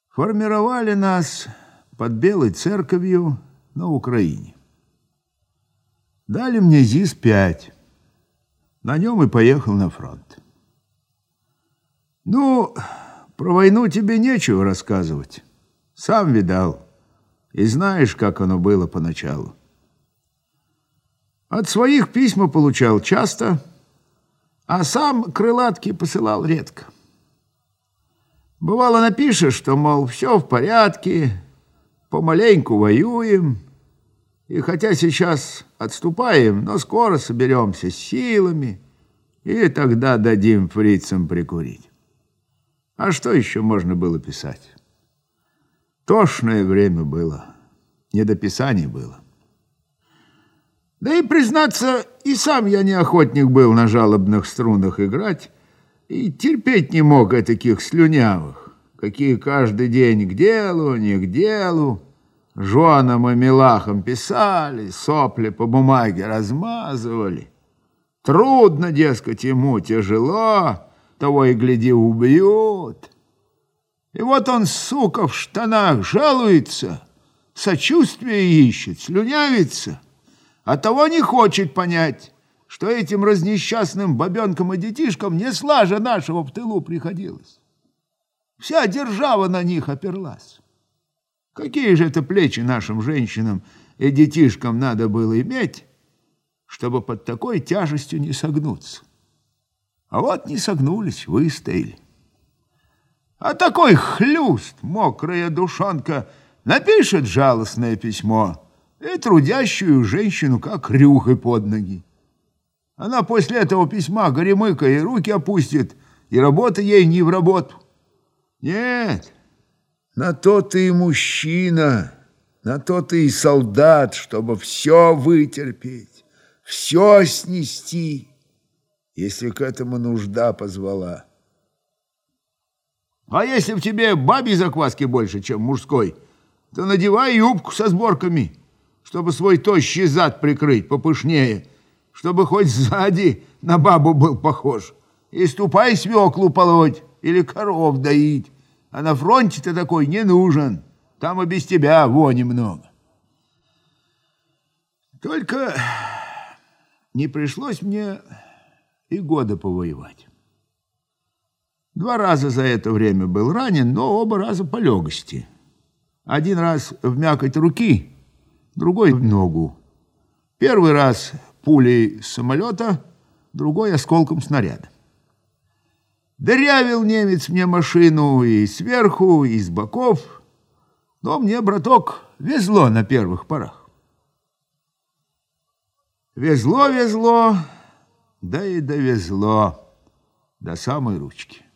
Формировали нас под Белой Церковью на Украине. Дали мне ЗИС-5. На нем и поехал на фронт. Ну, про войну тебе нечего рассказывать. Сам видал. И знаешь, как оно было поначалу. От своих письма получал часто, а сам крылатки посылал редко. Бывало, напишешь, что, мол, все в порядке, помаленьку воюем, и хотя сейчас отступаем, но скоро соберемся с силами, и тогда дадим фрицам прикурить. А что еще можно было писать? Тошное время было, не до писания было. Да и, признаться, и сам я не охотник был на жалобных струнах играть, и терпеть не мог этаких слюнявых, какие каждый день к делу, не к делу, женам и милахам писали, сопли по бумаге размазывали. Трудно, дескать, ему тяжело, того и гляди убьют. И вот он, сука, в штанах жалуется, сочувствие ищет, слюнявится, а того не хочет понять, что этим разнесчастным бабенкам и детишкам не слаже нашего в тылу приходилось. Вся держава на них оперлась. Какие же это плечи нашим женщинам и детишкам надо было иметь, чтобы под такой тяжестью не согнуться? А вот не согнулись, выстояли. А такой хлюст, мокрая душонка, напишет жалостное письмо и трудящую женщину как рюхой под ноги. Она после этого письма горемыка и руки опустит, и работа ей не в работу. Нет, на то ты и мужчина, на то ты и солдат, чтобы все вытерпеть, все снести, если к этому нужда позвала. А если в тебе бабьей закваски больше, чем мужской, то надевай юбку со сборками, чтобы свой тощий зад прикрыть попышнее, чтобы хоть сзади на бабу был похож. И ступай свеклу полоть или коров доить. А на фронте ты такой не нужен. Там и без тебя вони много. Только не пришлось мне и года повоевать. 2 раза за это время был ранен, но оба раза по легости. 1 раз в мякоть руки, другой в ногу. 1 раз пулей с самолета, другой осколком снаряда. Дырявил немец мне машину и сверху, и с боков, но мне, браток, везло на первых порах. Везло, да и довезло до самой ручки.